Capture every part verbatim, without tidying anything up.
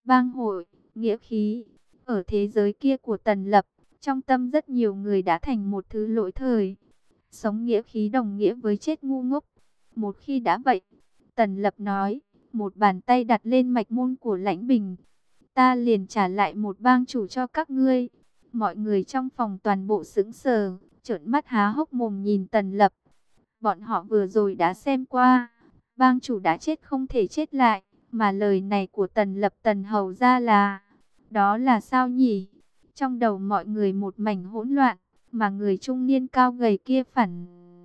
bang hội, nghĩa khí. Ở thế giới kia của Tần Lập, trong tâm rất nhiều người đã thành một thứ lỗi thời. Sống nghĩa khí đồng nghĩa với chết ngu ngốc. Một khi đã vậy, Tần Lập nói, một bàn tay đặt lên mạch môn của Lãnh Bình. Ta liền trả lại một bang chủ cho các ngươi. Mọi người trong phòng toàn bộ sững sờ, trợn mắt há hốc mồm nhìn Tần Lập. Bọn họ vừa rồi đã xem qua, bang chủ đã chết không thể chết lại, mà lời này của Tần Lập Tần hầu ra là, đó là sao nhỉ? Trong đầu mọi người một mảnh hỗn loạn, mà người trung niên cao gầy kia phản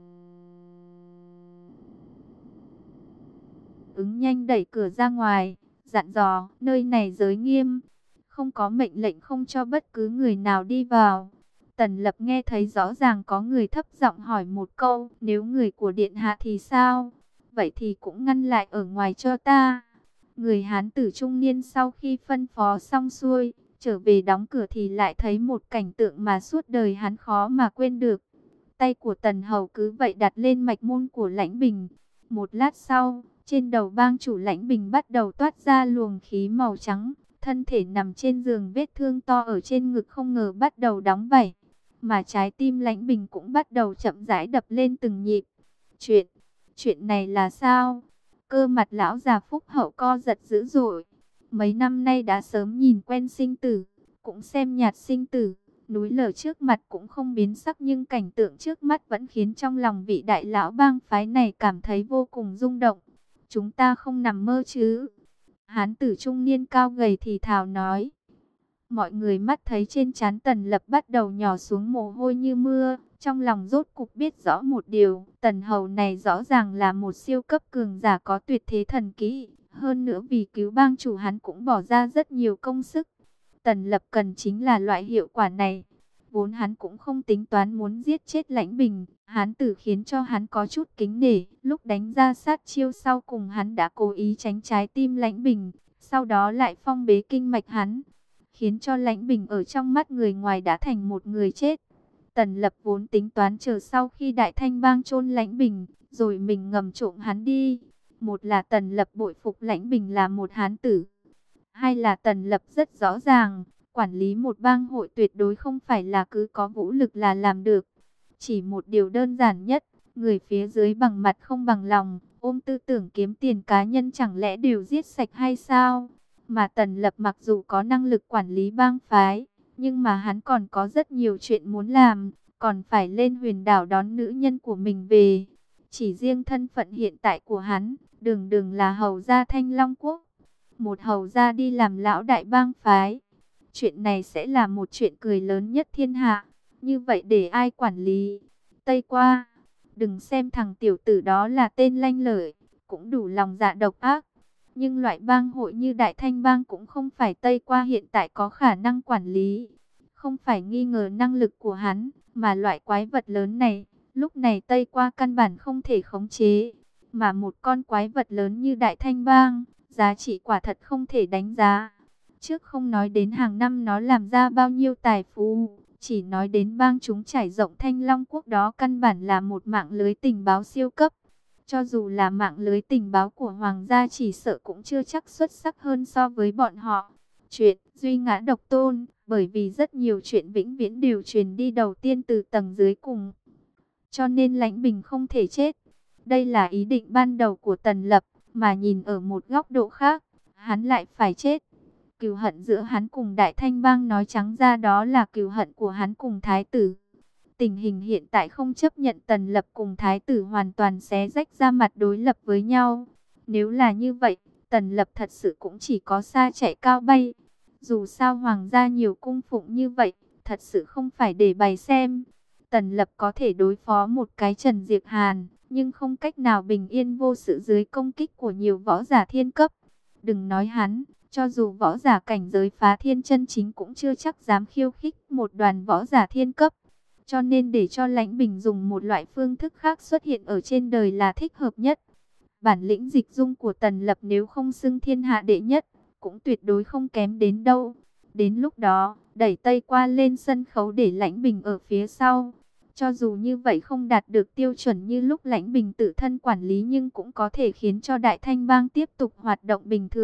ứng nhanh đẩy cửa ra ngoài, dặn dò, nơi này giới nghiêm, không có mệnh lệnh không cho bất cứ người nào đi vào. Tần Lập nghe thấy rõ ràng có người thấp giọng hỏi một câu, nếu người của điện hạ thì sao? Vậy thì cũng ngăn lại ở ngoài cho ta. Người hán tử trung niên sau khi phân phó xong xuôi, trở về đóng cửa thì lại thấy một cảnh tượng mà suốt đời hắn khó mà quên được. Tay của Tần Hầu cứ vậy đặt lên mạch môn của Lãnh Bình. Một lát sau, trên đầu bang chủ Lãnh Bình bắt đầu toát ra luồng khí màu trắng. Thân thể nằm trên giường, vết thương to ở trên ngực không ngờ bắt đầu đóng vảy. Mà trái tim Lãnh Bình cũng bắt đầu chậm rãi đập lên từng nhịp. Chuyện, chuyện này là sao? Cơ mặt lão già phúc hậu co giật dữ dội. Mấy năm nay đã sớm nhìn quen sinh tử, cũng xem nhạt sinh tử. Núi lở trước mặt cũng không biến sắc, nhưng cảnh tượng trước mắt vẫn khiến trong lòng vị đại lão bang phái này cảm thấy vô cùng rung động. Chúng ta không nằm mơ chứ? Hán tử trung niên cao gầy thì thào nói. Mọi người mắt thấy trên trán Tần Lập bắt đầu nhỏ xuống mồ hôi như mưa. Trong lòng rốt cục biết rõ một điều, Tần Hầu này rõ ràng là một siêu cấp cường giả có tuyệt thế thần kỹ. Hơn nữa vì cứu bang chủ hắn cũng bỏ ra rất nhiều công sức. Tần Lập cần chính là loại hiệu quả này. Vốn hắn cũng không tính toán muốn giết chết Lãnh Bình. Hán tử khiến cho hắn có chút kính nể. Lúc đánh ra sát chiêu sau cùng hắn đã cố ý tránh trái tim Lãnh Bình. Sau đó lại phong bế kinh mạch hắn, khiến cho Lãnh Bình ở trong mắt người ngoài đã thành một người chết. Tần Lập vốn tính toán chờ sau khi Đại Thanh bang chôn Lãnh Bình, rồi mình ngầm trộm hắn đi. Một là Tần Lập bội phục Lãnh Bình là một hán tử. Hai là Tần Lập rất rõ ràng, quản lý một bang hội tuyệt đối không phải là cứ có vũ lực là làm được. Chỉ một điều đơn giản nhất, người phía dưới bằng mặt không bằng lòng, ôm tư tưởng kiếm tiền cá nhân chẳng lẽ đều giết sạch hay sao? Mà Tần Lập mặc dù có năng lực quản lý bang phái, nhưng mà hắn còn có rất nhiều chuyện muốn làm, còn phải lên Huyền Đảo đón nữ nhân của mình về. Chỉ riêng thân phận hiện tại của hắn, đường đường là hầu gia Thanh Long Quốc. Một hầu gia đi làm lão đại bang phái. Chuyện này sẽ là một chuyện cười lớn nhất thiên hạ. Như vậy để ai quản lý? Tây qua, đừng xem thằng tiểu tử đó là tên lanh lợi, cũng đủ lòng dạ độc ác. Nhưng loại bang hội như Đại Thanh bang cũng không phải Tây qua hiện tại có khả năng quản lý. Không phải nghi ngờ năng lực của hắn, mà loại quái vật lớn này, lúc này Tây qua căn bản không thể khống chế. Mà một con quái vật lớn như Đại Thanh bang, giá trị quả thật không thể đánh giá. Trước không nói đến hàng năm nó làm ra bao nhiêu tài phú, chỉ nói đến bang chúng trải rộng Thanh Long Quốc đó căn bản là một mạng lưới tình báo siêu cấp. Cho dù là mạng lưới tình báo của Hoàng gia chỉ sợ cũng chưa chắc xuất sắc hơn so với bọn họ. Chuyện duy ngã độc tôn, bởi vì rất nhiều chuyện vĩnh viễn đều truyền đi đầu tiên từ tầng dưới cùng. Cho nên Lãnh Bình không thể chết. Đây là ý định ban đầu của Tần Lập, mà nhìn ở một góc độ khác, hắn lại phải chết. Cừu hận giữa hắn cùng Đại Thanh bang nói trắng ra đó là cừu hận của hắn cùng Thái tử. Tình hình hiện tại không chấp nhận Tần Lập cùng Thái tử hoàn toàn xé rách ra mặt đối lập với nhau. Nếu là như vậy, Tần Lập thật sự cũng chỉ có xa chạy cao bay. Dù sao Hoàng gia nhiều cung phụng như vậy, thật sự không phải để bày xem. Tần Lập có thể đối phó một cái Trần Diệp Hàn, nhưng không cách nào bình yên vô sự dưới công kích của nhiều võ giả thiên cấp. Đừng nói hắn, cho dù võ giả cảnh giới phá thiên chân chính cũng chưa chắc dám khiêu khích một đoàn võ giả thiên cấp. Cho nên để cho Lãnh Bình dùng một loại phương thức khác xuất hiện ở trên đời là thích hợp nhất. Bản lĩnh dịch dung của Tần Lập nếu không xưng thiên hạ đệ nhất, cũng tuyệt đối không kém đến đâu. Đến lúc đó, đẩy Tây qua lên sân khấu để Lãnh Bình ở phía sau. Cho dù như vậy không đạt được tiêu chuẩn như lúc Lãnh Bình tự thân quản lý, nhưng cũng có thể khiến cho Đại Thanh bang tiếp tục hoạt động bình thường.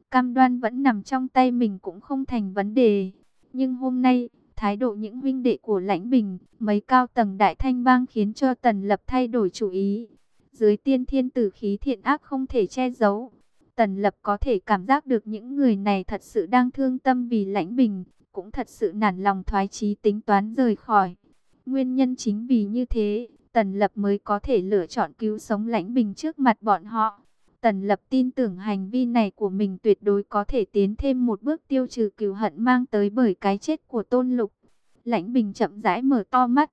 cam đoan vẫn nằm trong tay mình cũng không thành vấn đề. Nhưng hôm nay, thái độ những huynh đệ của Lãnh Bình, mấy cao tầng Đại Thanh Bang khiến cho Tần Lập thay đổi chủ ý. Dưới tiên thiên tử khí thiện ác không thể che giấu, Tần Lập có thể cảm giác được những người này thật sự đang thương tâm vì Lãnh Bình, cũng thật sự nản lòng thoái chí tính toán rời khỏi. Nguyên nhân chính vì như thế, Tần Lập mới có thể lựa chọn cứu sống Lãnh Bình trước mặt bọn họ. Tần Lập tin tưởng hành vi này của mình tuyệt đối có thể tiến thêm một bước tiêu trừ cừu hận mang tới bởi cái chết của Tôn Lục. Lãnh Bình chậm rãi mở to mắt,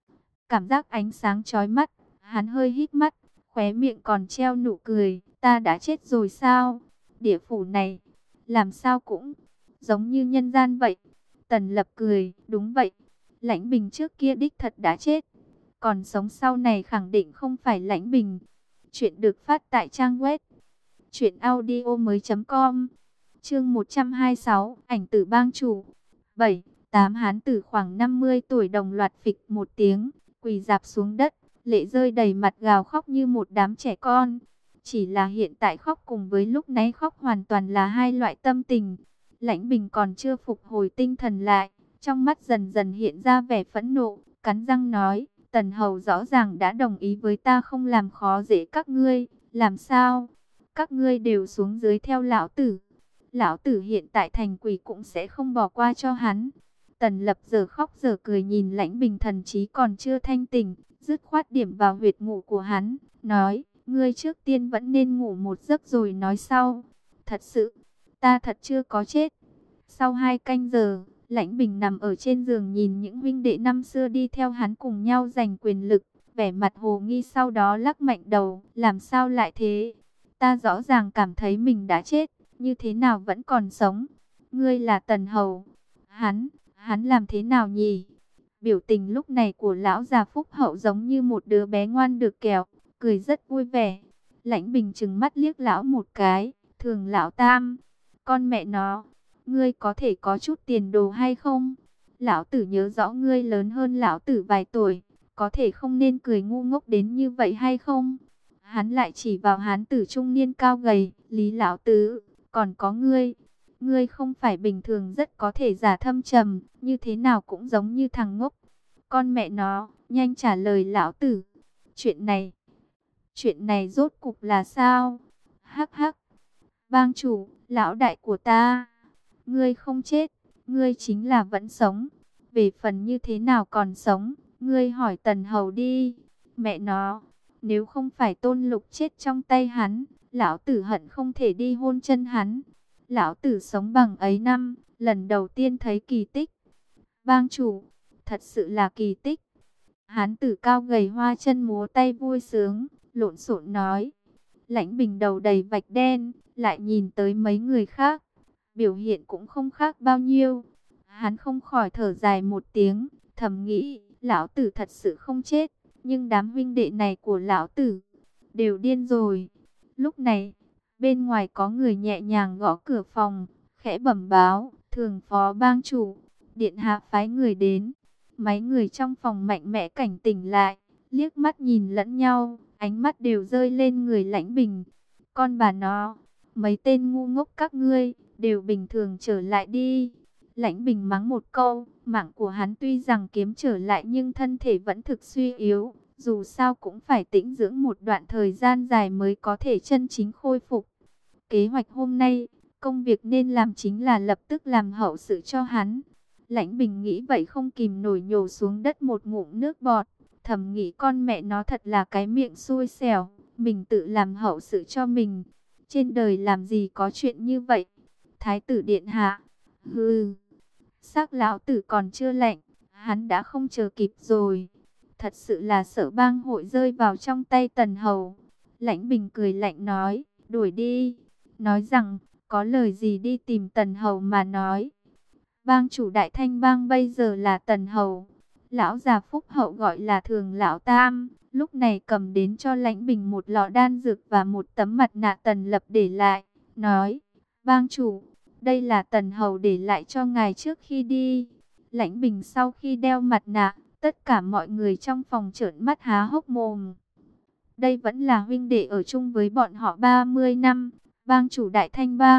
cảm giác ánh sáng chói mắt, hắn hơi hít mắt, khóe miệng còn treo nụ cười. Ta đã chết rồi sao? Địa phủ này, làm sao cũng giống như nhân gian vậy. Tần Lập cười, đúng vậy. Lãnh Bình trước kia đích thật đã chết, còn sống sau này khẳng định không phải Lãnh Bình. Chuyện được phát tại trang web truyện audio mới chấm com. Chương một trăm hai mươi sáu, ảnh tử bang chủ. bảy, tám hán tử khoảng năm mươi tuổi đồng loạt phịch một tiếng, quỳ rạp xuống đất, lệ rơi đầy mặt gào khóc như một đám trẻ con. Chỉ là hiện tại khóc cùng với lúc nãy khóc hoàn toàn là hai loại tâm tình. Lãnh Bình còn chưa phục hồi tinh thần lại, trong mắt dần dần hiện ra vẻ phẫn nộ, cắn răng nói, Tần Hầu rõ ràng đã đồng ý với ta không làm khó dễ các ngươi, làm sao? Các ngươi đều xuống dưới theo lão tử. Lão tử hiện tại thành quỷ cũng sẽ không bỏ qua cho hắn. Tần Lập giờ khóc giờ cười nhìn Lãnh Bình thần trí còn chưa thanh tỉnh, dứt khoát điểm vào huyệt ngủ của hắn, nói, ngươi trước tiên vẫn nên ngủ một giấc rồi nói sau. Thật sự, ta thật chưa có chết. Sau hai canh giờ, Lãnh Bình nằm ở trên giường nhìn những huynh đệ năm xưa đi theo hắn cùng nhau giành quyền lực, vẻ mặt hồ nghi, sau đó lắc mạnh đầu, làm sao lại thế? Ta rõ ràng cảm thấy mình đã chết, như thế nào vẫn còn sống? Ngươi là Tần Hầu. Hắn, hắn làm thế nào nhỉ? Biểu tình lúc này của lão già Phúc Hậu giống như một đứa bé ngoan được kẹo, cười rất vui vẻ. Lãnh Bình trừng mắt liếc lão một cái, thường lão Tam, con mẹ nó, ngươi có thể có chút tiền đồ hay không? Lão tử nhớ rõ ngươi lớn hơn lão tử vài tuổi, có thể không nên cười ngu ngốc đến như vậy hay không? Hắn lại chỉ vào hán tử trung niên cao gầy, Lý lão tứ, còn có ngươi, ngươi không phải bình thường rất có thể giả thâm trầm, như thế nào cũng giống như thằng ngốc. Con mẹ nó, nhanh trả lời lão tử. Chuyện này, chuyện này rốt cục là sao? Hắc hắc, bang chủ, lão đại của ta, ngươi không chết, ngươi chính là vẫn sống. Về phần như thế nào còn sống, ngươi hỏi Tần Hầu đi. Mẹ nó, nếu không phải Tôn Lục chết trong tay hắn, lão tử hận không thể đi hôn chân hắn. Lão tử sống bằng ấy năm, lần đầu tiên thấy kỳ tích. Bang chủ, thật sự là kỳ tích. Hán tử cao gầy hoa chân múa tay vui sướng, lộn xộn nói. Lãnh Bình đầu đầy vạch đen, lại nhìn tới mấy người khác, biểu hiện cũng không khác bao nhiêu. Hắn không khỏi thở dài một tiếng, thầm nghĩ, lão tử thật sự không chết, nhưng đám huynh đệ này của lão tử đều điên rồi. Lúc này, bên ngoài có người nhẹ nhàng gõ cửa phòng, khẽ bẩm báo, thường phó bang chủ, điện hạ phái người đến. Mấy người trong phòng mạnh mẽ cảnh tỉnh lại, liếc mắt nhìn lẫn nhau, ánh mắt đều rơi lên người Lãnh Bình. Con bà nó, mấy tên ngu ngốc các ngươi, đều bình thường trở lại đi. Lãnh Bình mắng một câu, mạng của hắn tuy rằng kiếm trở lại nhưng thân thể vẫn thực suy yếu. Dù sao cũng phải tĩnh dưỡng một đoạn thời gian dài mới có thể chân chính khôi phục. Kế hoạch hôm nay, công việc nên làm chính là lập tức làm hậu sự cho hắn. Lãnh Bình nghĩ vậy không kìm nổi nhổ xuống đất một ngụm nước bọt. Thầm nghĩ con mẹ nó thật là cái miệng xui xẻo, mình tự làm hậu sự cho mình. Trên đời làm gì có chuyện như vậy? Thái tử điện hạ, hừ, xác lão tử còn chưa lạnh, hắn đã không chờ kịp rồi. Thật sự là sợ bang hội rơi vào trong tay Tần Hầu. Lãnh Bình cười lạnh nói, đuổi đi. Nói rằng, có lời gì đi tìm Tần Hầu mà nói. Bang chủ Đại Thanh Bang bây giờ là Tần Hầu. Lão già Phúc Hậu gọi là Thường lão Tam, lúc này cầm đến cho Lãnh Bình một lọ đan dược và một tấm mặt nạ Tần Lập để lại. Nói, bang chủ, đây là Tần Hầu để lại cho ngài trước khi đi. Lãnh Bình sau khi đeo mặt nạ, tất cả mọi người trong phòng trợn mắt há hốc mồm. Đây vẫn là huynh đệ ở chung với bọn họ ba mươi năm, bang chủ Đại Thanh Bang,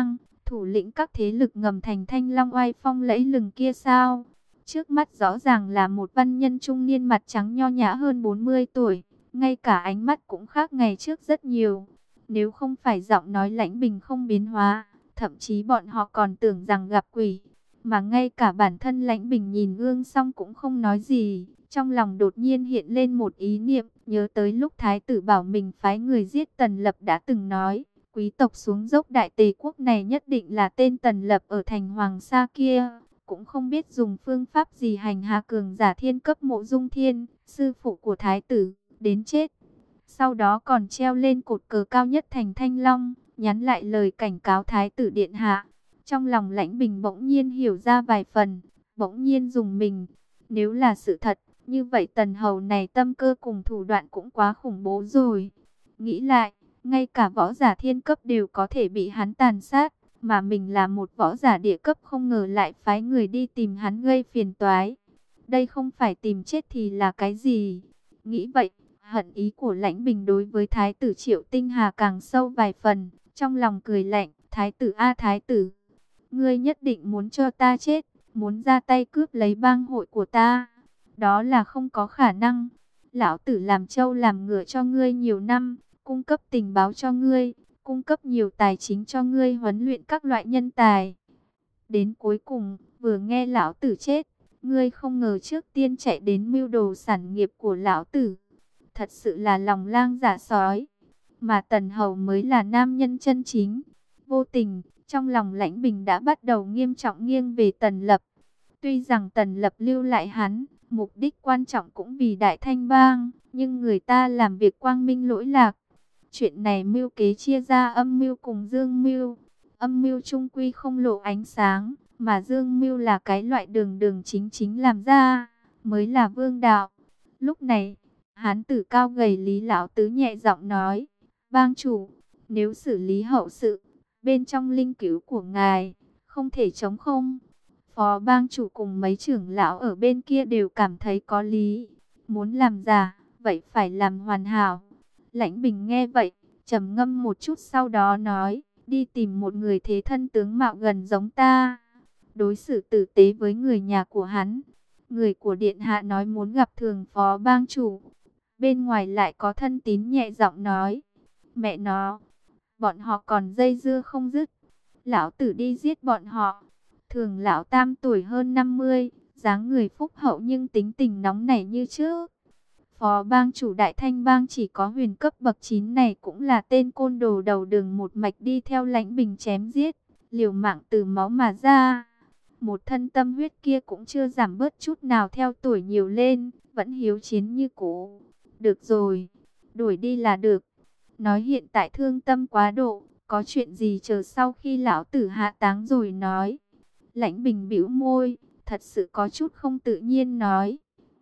thủ lĩnh các thế lực ngầm thành Thanh Long oai phong lẫy lừng kia sao? Trước mắt rõ ràng là một văn nhân trung niên mặt trắng nho nhã hơn bốn mươi tuổi, ngay cả ánh mắt cũng khác ngày trước rất nhiều. Nếu không phải giọng nói Lãnh Bình không biến hóa, thậm chí bọn họ còn tưởng rằng gặp quỷ. Mà ngay cả bản thân Lãnh Bình nhìn gương xong cũng không nói gì. Trong lòng đột nhiên hiện lên một ý niệm, nhớ tới lúc Thái tử bảo mình phái người giết Tần Lập đã từng nói, quý tộc xuống dốc Đại Tề quốc này nhất định là tên Tần Lập ở thành Hoàng Sa kia. Cũng không biết dùng phương pháp gì hành hạ cường giả thiên cấp Mộ Dung Thiên, sư phụ của Thái tử, đến chết. Sau đó còn treo lên cột cờ cao nhất thành Thanh Long, nhắn lại lời cảnh cáo Thái tử điện hạ. Trong lòng Lãnh Bình bỗng nhiên hiểu ra vài phần, bỗng nhiên dùng mình. Nếu là sự thật, như vậy Tần Hầu này tâm cơ cùng thủ đoạn cũng quá khủng bố rồi. Nghĩ lại, ngay cả võ giả thiên cấp đều có thể bị hắn tàn sát, mà mình là một võ giả địa cấp không ngờ lại phái người đi tìm hắn gây phiền toái. Đây không phải tìm chết thì là cái gì? Nghĩ vậy, hận ý của Lãnh Bình đối với Thái tử Triệu Tinh Hà càng sâu vài phần, trong lòng cười lạnh, Thái tử a Thái tử, ngươi nhất định muốn cho ta chết, muốn ra tay cướp lấy bang hội của ta. Đó là không có khả năng. Lão tử làm trâu làm ngựa cho ngươi nhiều năm, cung cấp tình báo cho ngươi, cung cấp nhiều tài chính cho ngươi huấn luyện các loại nhân tài. Đến cuối cùng, vừa nghe lão tử chết, ngươi không ngờ trước tiên chạy đến mưu đồ sản nghiệp của lão tử. Thật sự là lòng lang dạ sói. Mà Tần Hầu mới là nam nhân chân chính. Vô tình, trong lòng Lãnh Bình đã bắt đầu nghiêm trọng nghiêng về Tần Lập. Tuy rằng Tần Lập lưu lại hắn, mục đích quan trọng cũng vì Đại Thanh Bang, nhưng người ta làm việc quang minh lỗi lạc. Chuyện này mưu kế chia ra âm mưu cùng dương mưu. Âm mưu trung quy không lộ ánh sáng, mà dương mưu là cái loại đường đường chính chính làm ra, mới là vương đạo. Lúc này, hán tử cao gầy Lý Lão Tứ nhẹ giọng nói, bang chủ, nếu xử lý hậu sự, bên trong linh cữu của ngài, không thể chống không. Phó bang chủ cùng mấy trưởng lão ở bên kia đều cảm thấy có lý. Muốn làm giả, vậy phải làm hoàn hảo. Lãnh Bình nghe vậy, trầm ngâm một chút sau đó nói, đi tìm một người thế thân tướng mạo gần giống ta. Đối xử tử tế với người nhà của hắn. Người của điện hạ nói muốn gặp thường phó bang chủ. Bên ngoài lại có thân tín nhẹ giọng nói, mẹ nó, bọn họ còn dây dưa không dứt. Lão tử đi giết bọn họ. Thường lão tam tuổi hơn năm mươi, dáng người phúc hậu nhưng tính tình nóng nảy như trước. Phó bang chủ Đại Thanh Bang chỉ có huyền cấp bậc chín này cũng là tên côn đồ đầu đường một mạch đi theo Lãnh Bình chém giết, liều mạng từ máu mà ra. Một thân tâm huyết kia cũng chưa giảm bớt chút nào theo tuổi nhiều lên, vẫn hiếu chiến như cũ. Được rồi, đuổi đi là được. Nói hiện tại thương tâm quá độ, có chuyện gì chờ sau khi lão tử hạ táng rồi nói. Lãnh Bình bĩu môi, thật sự có chút không tự nhiên nói.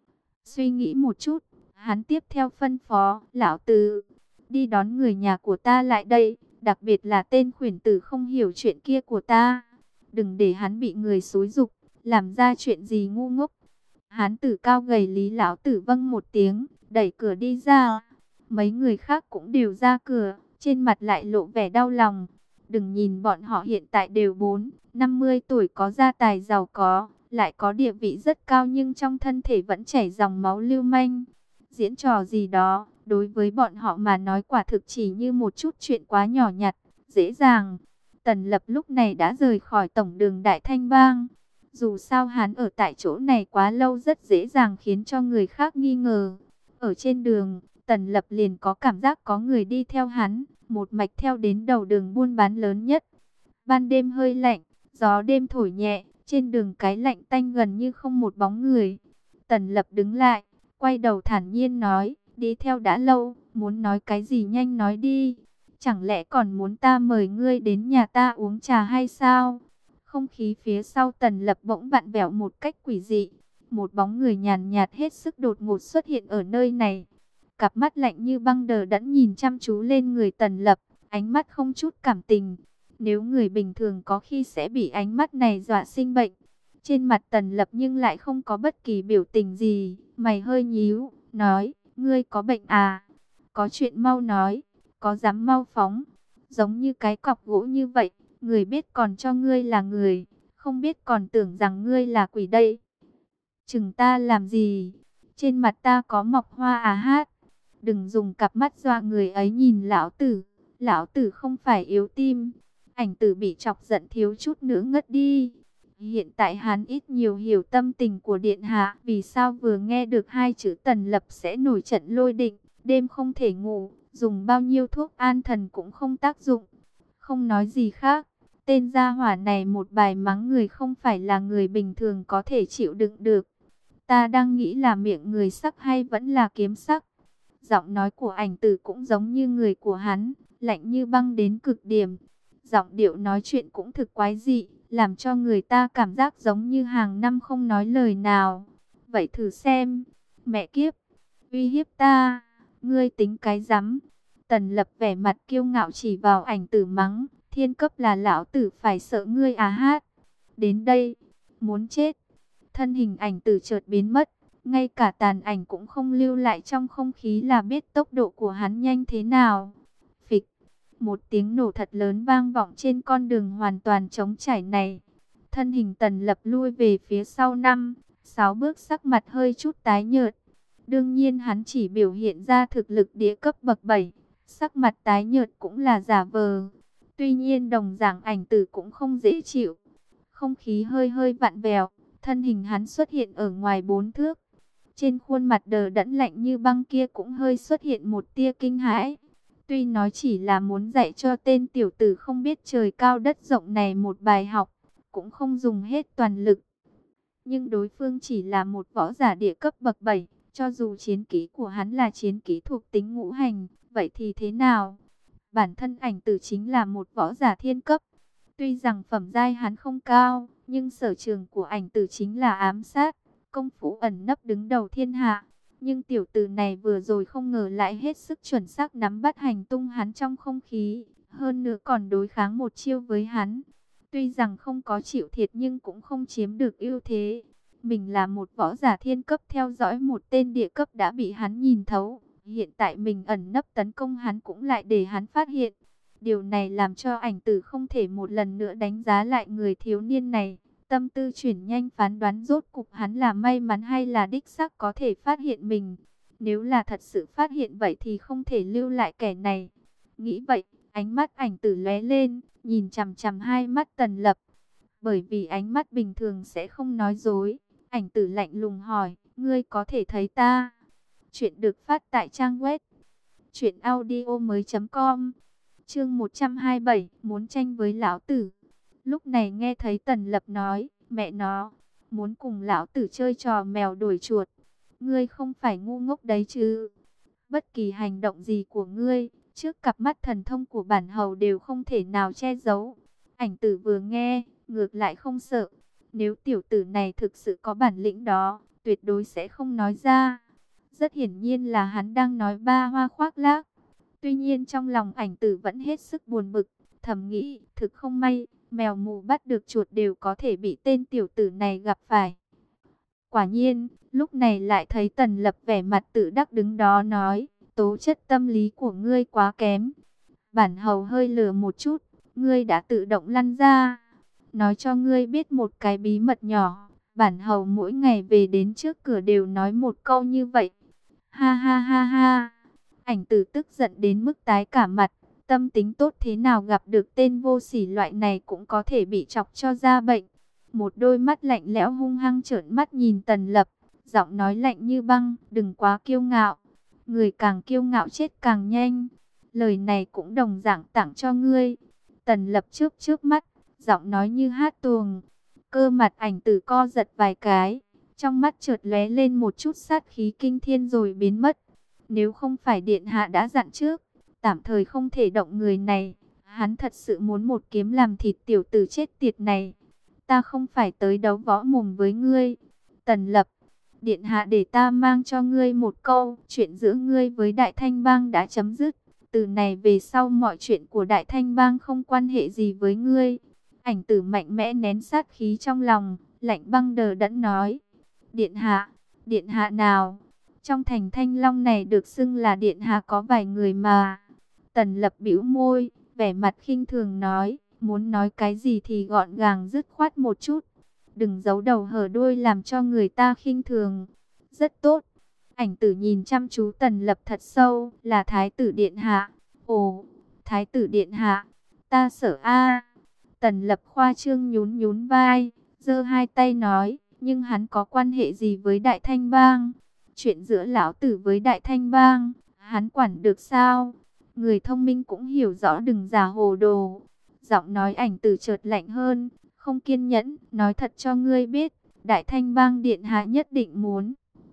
Suy nghĩ một chút, hắn tiếp theo phân phó, lão tử, đi đón người nhà của ta lại đây, đặc biệt là tên khuyển tử không hiểu chuyện kia của ta. Đừng để hắn bị người xúi giục, làm ra chuyện gì ngu ngốc. Hán tử cao gầy Lý lão tử vâng một tiếng, đẩy cửa đi ra. Mấy người khác cũng đều ra cửa, trên mặt lại lộ vẻ đau lòng. Đừng nhìn bọn họ hiện tại đều bốn, năm mươi tuổi có gia tài giàu có, lại có địa vị rất cao nhưng trong thân thể vẫn chảy dòng máu lưu manh. Diễn trò gì đó, đối với bọn họ mà nói quả thực chỉ như một chút chuyện quá nhỏ nhặt, dễ dàng. Tần Lập lúc này đã rời khỏi tổng đường Đại Thanh Bang. Dù sao hắn ở tại chỗ này quá lâu rất dễ dàng khiến cho người khác nghi ngờ. Ở trên đường, Tần Lập liền có cảm giác có người đi theo hắn, một mạch theo đến đầu đường buôn bán lớn nhất. Ban đêm hơi lạnh, gió đêm thổi nhẹ, trên đường cái lạnh tanh gần như không một bóng người. Tần Lập đứng lại, quay đầu thản nhiên nói, đi theo đã lâu, muốn nói cái gì nhanh nói đi. Chẳng lẽ còn muốn ta mời ngươi đến nhà ta uống trà hay sao? Không khí phía sau Tần Lập bỗng vặn vẹo một cách quỷ dị. Một bóng người nhàn nhạt hết sức đột ngột xuất hiện ở nơi này. Cặp mắt lạnh như băng đờ đẫn nhìn chăm chú lên người Tần Lập, ánh mắt không chút cảm tình. Nếu người bình thường có khi sẽ bị ánh mắt này dọa sinh bệnh. Trên mặt Tần Lập nhưng lại không có bất kỳ biểu tình gì. Mày hơi nhíu, nói, ngươi có bệnh à? Có chuyện mau nói, có dám mau phóng. Giống như cái cọc gỗ như vậy, Người biết còn cho ngươi là người, không biết còn tưởng rằng ngươi là quỷ đây. Chừng ta làm gì? Trên mặt ta có mọc hoa à hát? Đừng dùng cặp mắt dọa người ấy nhìn lão tử. Lão tử không phải yếu tim. Ảnh tử bị chọc giận thiếu chút nữa ngất đi. Hiện tại hắn ít nhiều hiểu tâm tình của điện hạ. Vì sao vừa nghe được hai chữ Tần Lập sẽ nổi trận lôi định, đêm không thể ngủ, dùng bao nhiêu thuốc an thần cũng không tác dụng. Không nói gì khác, tên gia hỏa này một bài mắng người không phải là người bình thường có thể chịu đựng được. Ta đang nghĩ là miệng người sắc hay vẫn là kiếm sắc. Giọng nói của ảnh tử cũng giống như người của hắn, lạnh như băng đến cực điểm. Giọng điệu nói chuyện cũng thực quái dị, làm cho người ta cảm giác giống như hàng năm không nói lời nào. Vậy thử xem, mẹ kiếp, uy hiếp ta, ngươi tính cái rắm. Tần Lập vẻ mặt kiêu ngạo chỉ vào ảnh tử mắng, thiên cấp là lão tử phải sợ ngươi à hát. Đến đây, muốn chết. Thân hình ảnh tử chợt biến mất, ngay cả tàn ảnh cũng không lưu lại trong không khí là biết tốc độ của hắn nhanh thế nào. Phịch, một tiếng nổ thật lớn vang vọng trên con đường hoàn toàn trống trải này. Thân hình Tần Lập lui về phía sau năm, sáu bước, sắc mặt hơi chút tái nhợt. Đương nhiên hắn chỉ biểu hiện ra thực lực địa cấp bậc bảy, sắc mặt tái nhợt cũng là giả vờ. Tuy nhiên đồng dạng ảnh tử cũng không dễ chịu. Không khí hơi hơi vặn vẹo, thân hình hắn xuất hiện ở ngoài bốn thước. Trên khuôn mặt đờ đẫn lạnh như băng kia cũng hơi xuất hiện một tia kinh hãi. Tuy nói chỉ là muốn dạy cho tên tiểu tử không biết trời cao đất rộng này một bài học, cũng không dùng hết toàn lực. Nhưng đối phương chỉ là một võ giả địa cấp bậc bảy, cho dù chiến kỹ của hắn là chiến kỹ thuộc tính ngũ hành, vậy thì thế nào? Bản thân ảnh tử chính là một võ giả thiên cấp. Tuy rằng phẩm giai hắn không cao, nhưng sở trường của ảnh tử chính là ám sát, công phu ẩn nấp đứng đầu thiên hạ. Nhưng tiểu tử này vừa rồi không ngờ lại hết sức chuẩn xác nắm bắt hành tung hắn trong không khí, hơn nữa còn đối kháng một chiêu với hắn. Tuy rằng không có chịu thiệt nhưng cũng không chiếm được ưu thế. Mình là một võ giả thiên cấp theo dõi một tên địa cấp đã bị hắn nhìn thấu. Hiện tại mình ẩn nấp tấn công hắn cũng lại để hắn phát hiện. Điều này làm cho ảnh tử không thể một lần nữa đánh giá lại người thiếu niên này. Tâm tư chuyển nhanh phán đoán rốt cục hắn là may mắn hay là đích xác có thể phát hiện mình. Nếu là thật sự phát hiện vậy thì không thể lưu lại kẻ này. Nghĩ vậy, ánh mắt ảnh tử lóe lên, nhìn chằm chằm hai mắt Tần Lập. Bởi vì ánh mắt bình thường sẽ không nói dối. Ảnh tử lạnh lùng hỏi, ngươi có thể thấy ta? Chuyện được phát tại trang web truyện audio mới chấm com. Chương một trăm hai mươi bảy, muốn tranh với lão tử. Lúc này nghe thấy Tần Lập nói, mẹ nó, muốn cùng lão tử chơi trò mèo đuổi chuột. Ngươi không phải ngu ngốc đấy chứ? Bất kỳ hành động gì của ngươi, trước cặp mắt thần thông của bản hầu đều không thể nào che giấu. Ảnh tử vừa nghe, ngược lại không sợ. Nếu tiểu tử này thực sự có bản lĩnh đó, tuyệt đối sẽ không nói ra. Rất hiển nhiên là hắn đang nói ba hoa khoác lác. Tuy nhiên trong lòng ảnh tử vẫn hết sức buồn bực, thầm nghĩ, thực không may, mèo mù bắt được chuột đều có thể bị tên tiểu tử này gặp phải. Quả nhiên, lúc này lại thấy Tần Lập vẻ mặt tự đắc đứng đó nói, tố chất tâm lý của ngươi quá kém. Bản hầu hơi lừa một chút, ngươi đã tự động lăn ra. Nói cho ngươi biết một cái bí mật nhỏ, bản hầu mỗi ngày về đến trước cửa đều nói một câu như vậy. Ha ha ha ha. Ảnh tử tức giận đến mức tái cả mặt, tâm tính tốt thế nào gặp được tên vô sỉ loại này cũng có thể bị chọc cho ra bệnh. Một đôi mắt lạnh lẽo hung hăng trợn mắt nhìn Tần Lập, giọng nói lạnh như băng, đừng quá kiêu ngạo. Người càng kiêu ngạo chết càng nhanh. Lời này cũng đồng dạng tặng cho ngươi. Tần Lập trước trước mắt, giọng nói như hát tuồng. Cơ mặt ảnh tử co giật vài cái, trong mắt chợt lóe lên một chút sát khí kinh thiên rồi biến mất. Nếu không phải điện hạ đã dặn trước, tạm thời không thể động người này, hắn thật sự muốn một kiếm làm thịt tiểu tử chết tiệt này. Ta không phải tới đấu võ mồm với ngươi. Tần Lập, điện hạ để ta mang cho ngươi một câu, chuyện giữa ngươi với Đại Thanh Bang đã chấm dứt. Từ này về sau mọi chuyện của Đại Thanh Bang không quan hệ gì với ngươi. Ảnh tử mạnh mẽ nén sát khí trong lòng, lạnh băng đờ đẫn nói. Điện hạ, điện hạ nào? Trong thành Thanh Long này được xưng là điện hạ có vài người mà. Tần Lập bĩu môi, vẻ mặt khinh thường nói. muốn nói cái gì thì gọn gàng dứt khoát một chút. Đừng giấu đầu hở đuôi làm cho người ta khinh thường. Rất tốt. Ảnh tử nhìn chăm chú Tần Lập thật sâu, là Thái tử điện hạ. Ồ, Thái tử điện hạ, ta sợ a. Tần Lập khoa trương nhún nhún vai, giơ hai tay nói, nhưng hắn có quan hệ gì với Đại Thanh Bang? Chuyện giữa lão tử với Đại Thanh Bang, hắn quản được sao? Người thông minh cũng hiểu rõ, đừng giả hồ đồ. Giọng nói ảnh tử chợt lạnh hơn, không kiên nhẫn, nói thật cho ngươi biết, Đại Thanh Bang điện hạ nhất định muốn.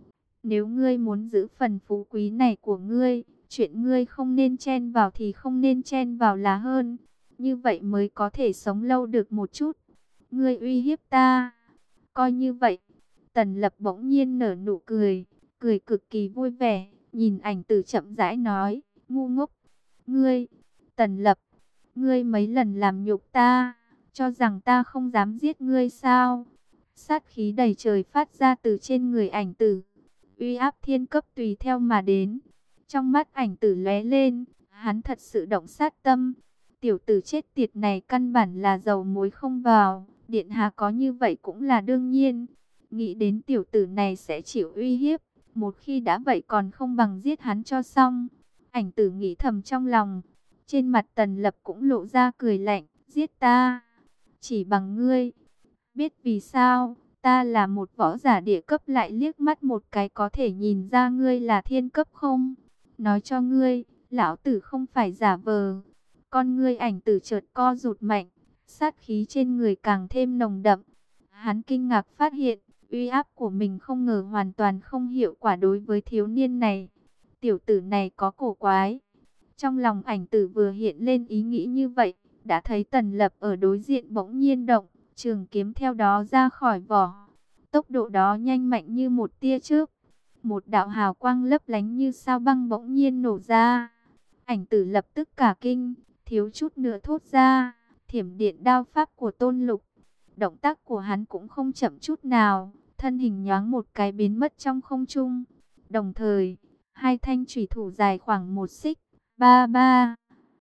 Nếu ngươi muốn giữ phần phú quý này của ngươi, chuyện ngươi không nên chen vào thì không nên chen vào là hơn. Như vậy mới có thể sống lâu được một chút. Ngươi uy hiếp ta. Coi như vậy. Tần Lập bỗng nhiên nở nụ cười. Cười cực kỳ vui vẻ. Nhìn ảnh tử chậm rãi nói. Ngu ngốc. Ngươi. Tần Lập. Ngươi mấy lần làm nhục ta. Cho rằng ta không dám giết ngươi sao. Sát khí đầy trời phát ra từ trên người ảnh tử. Uy áp thiên cấp tùy theo mà đến. Trong mắt ảnh tử lóe lên. Hắn thật sự động sát tâm. Tiểu tử chết tiệt này căn bản là dầu muối không vào. Điện hạ có như vậy cũng là đương nhiên. Nghĩ đến tiểu tử này sẽ chịu uy hiếp. Một khi đã vậy còn không bằng giết hắn cho xong. Ảnh tử nghĩ thầm trong lòng. Trên mặt Tần Lập cũng lộ ra cười lạnh. Giết ta. Chỉ bằng ngươi. Biết vì sao? Ta là một võ giả địa cấp, lại liếc mắt một cái có thể nhìn ra ngươi là thiên cấp không? Nói cho ngươi, lão tử không phải giả vờ. Con ngươi ảnh tử chợt co rụt mạnh, sát khí trên người càng thêm nồng đậm. Hắn kinh ngạc phát hiện, uy áp của mình không ngờ hoàn toàn không hiệu quả đối với thiếu niên này. Tiểu tử này có cổ quái. Trong lòng ảnh tử vừa hiện lên ý nghĩ như vậy, đã thấy Tần Lập ở đối diện bỗng nhiên động, trường kiếm theo đó ra khỏi vỏ. Tốc độ đó nhanh mạnh như một tia chớp. Một đạo hào quang lấp lánh như sao băng bỗng nhiên nổ ra. Ảnh tử lập tức cả kinh, thiếu chút nữa thốt ra, thiểm điện đao pháp của Tôn Lục. Động tác của hắn cũng không chậm chút nào, thân hình nhoáng một cái biến mất trong không trung. Đồng thời, hai thanh chủy thủ dài khoảng một xích, ba ba,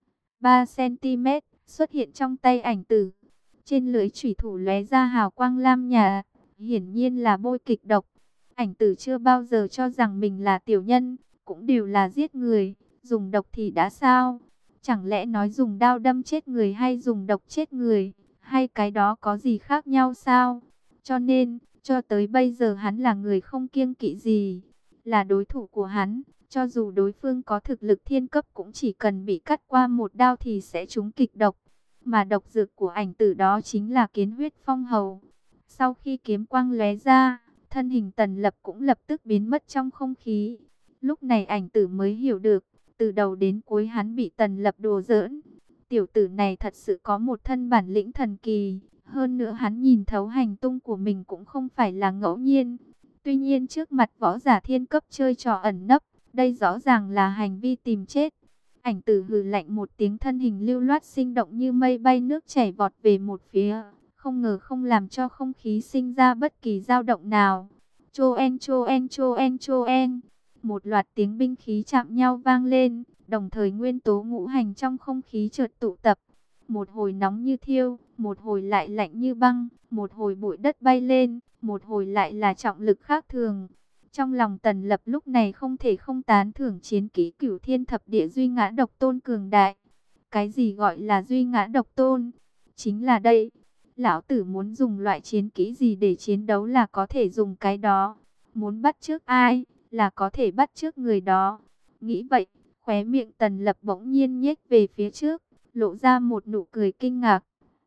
ba centimet xuất hiện trong tay ảnh tử. Trên lưỡi chủy thủ lóe ra hào quang lam nhạt, hiển nhiên là bôi kịch độc. Ảnh tử chưa bao giờ cho rằng mình là tiểu nhân, cũng đều là giết người, dùng độc thì đã sao? Chẳng lẽ nói dùng đao đâm chết người hay dùng độc chết người, hay cái đó có gì khác nhau sao? Cho nên, cho tới bây giờ hắn là người không kiêng kỵ gì, là đối thủ của hắn. Cho dù đối phương có thực lực thiên cấp cũng chỉ cần bị cắt qua một đao thì sẽ trúng kịch độc. Mà độc dược của ảnh tử đó chính là kiến huyết phong hầu. Sau khi kiếm quang lóe ra, thân hình Tần Lập cũng lập tức biến mất trong không khí. Lúc này ảnh tử mới hiểu được, từ đầu đến cuối hắn bị Tần Lập đùa giỡn. Tiểu tử này thật sự có một thân bản lĩnh thần kỳ. Hơn nữa hắn nhìn thấu hành tung của mình cũng không phải là ngẫu nhiên. Tuy nhiên trước mặt võ giả thiên cấp chơi trò ẩn nấp, đây rõ ràng là hành vi tìm chết. Ảnh tử hừ lạnh một tiếng, thân hình lưu loát sinh động như mây bay nước chảy vọt về một phía. Không ngờ không làm cho không khí sinh ra bất kỳ dao động nào. Chô en chô en chô en chô en. Một loạt tiếng binh khí chạm nhau vang lên. Đồng thời nguyên tố ngũ hành trong không khí chợt tụ tập. Một hồi nóng như thiêu, một hồi lại lạnh như băng. Một hồi bụi đất bay lên, một hồi lại là trọng lực khác thường. Trong lòng Tần Lập lúc này không thể không tán thưởng chiến kỹ Cửu Thiên Thập Địa Duy Ngã Độc Tôn cường đại. Cái gì gọi là Duy Ngã Độc Tôn? Chính là đây. Lão tử muốn dùng loại chiến kỹ gì để chiến đấu là có thể dùng cái đó. Muốn bắt chước ai là có thể bắt chước người đó. Nghĩ vậy, khóe miệng Tần Lập bỗng nhiên nhếch về phía trước, lộ ra một nụ cười kinh ngạc.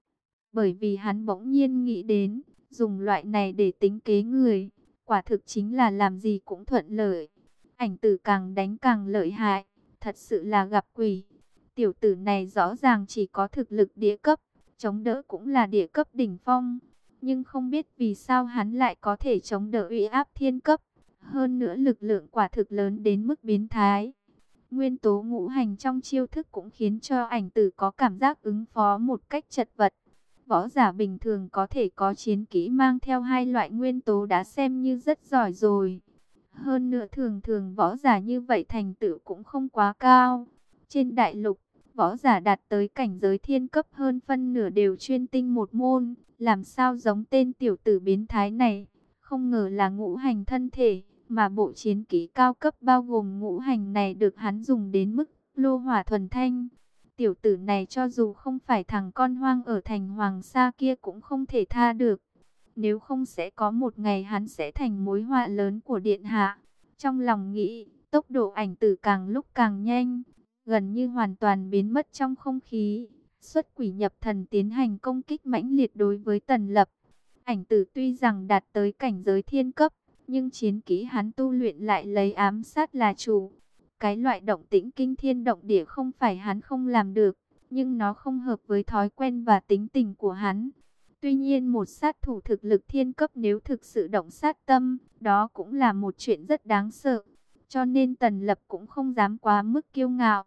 Bởi vì hắn bỗng nhiên nghĩ đến, dùng loại này để tính kế người, quả thực chính là làm gì cũng thuận lợi. Ảnh tử càng đánh càng lợi hại, thật sự là gặp quỷ. Tiểu tử này rõ ràng chỉ có thực lực địa cấp, chống đỡ cũng là địa cấp đỉnh phong. Nhưng không biết vì sao hắn lại có thể chống đỡ uy áp thiên cấp. Hơn nữa lực lượng quả thực lớn đến mức biến thái. Nguyên tố ngũ hành trong chiêu thức cũng khiến cho ảnh tử có cảm giác ứng phó một cách chật vật. Võ giả bình thường có thể có chiến kỹ mang theo hai loại nguyên tố đã xem như rất giỏi rồi. Hơn nữa thường thường võ giả như vậy thành tựu cũng không quá cao. Trên đại lục, Võ giả đạt tới cảnh giới thiên cấp hơn phân nửa đều chuyên tinh một môn, làm sao giống tên tiểu tử biến thái này. Không ngờ là ngũ hành thân thể, mà bộ chiến kỹ cao cấp bao gồm ngũ hành này được hắn dùng đến mức lô hỏa thuần thanh. Tiểu tử này cho dù không phải thằng con hoang ở thành Hoàng Sa kia cũng không thể tha được. Nếu không sẽ có một ngày hắn sẽ thành mối họa lớn của điện hạ. Trong lòng nghĩ, tốc độ ảnh tử càng lúc càng nhanh, gần như hoàn toàn biến mất trong không khí. Xuất quỷ nhập thần tiến hành công kích mãnh liệt đối với Tần Lập. Ảnh tử tuy rằng đạt tới cảnh giới thiên cấp, nhưng chiến kỹ hắn tu luyện lại lấy ám sát là chủ. Cái loại động tĩnh kinh thiên động địa không phải hắn không làm được, nhưng nó không hợp với thói quen và tính tình của hắn. Tuy nhiên một sát thủ thực lực thiên cấp nếu thực sự động sát tâm, đó cũng là một chuyện rất đáng sợ. Cho nên Tần Lập cũng không dám quá mức kiêu ngạo.